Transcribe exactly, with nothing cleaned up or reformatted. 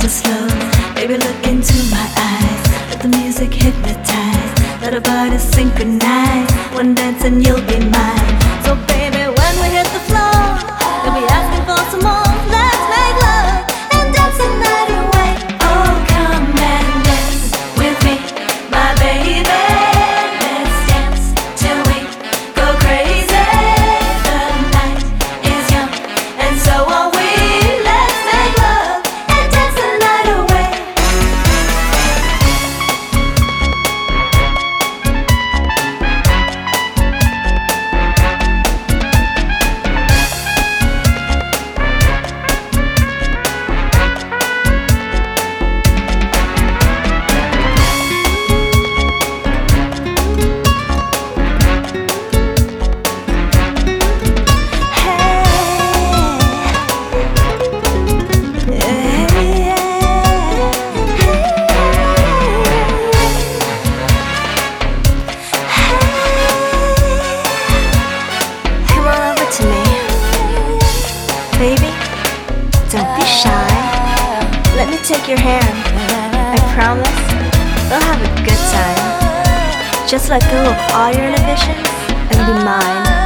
slow. Baby, look into my eyes. Let the music hypnotize. Let our bodies synchronize. One dance and you'll be mine. So baby, when we hit the floor, you'll be asking for some more. Let's make love and dance the night away. Oh, come and dance with me, my baby. Let's dance till we go crazy. The night is young and so are we. Let's make love and dance the night away. Baby, don't be shy. Let me take your hand. I promise we'll have a good time. Just let go of all your inhibitions and be mine.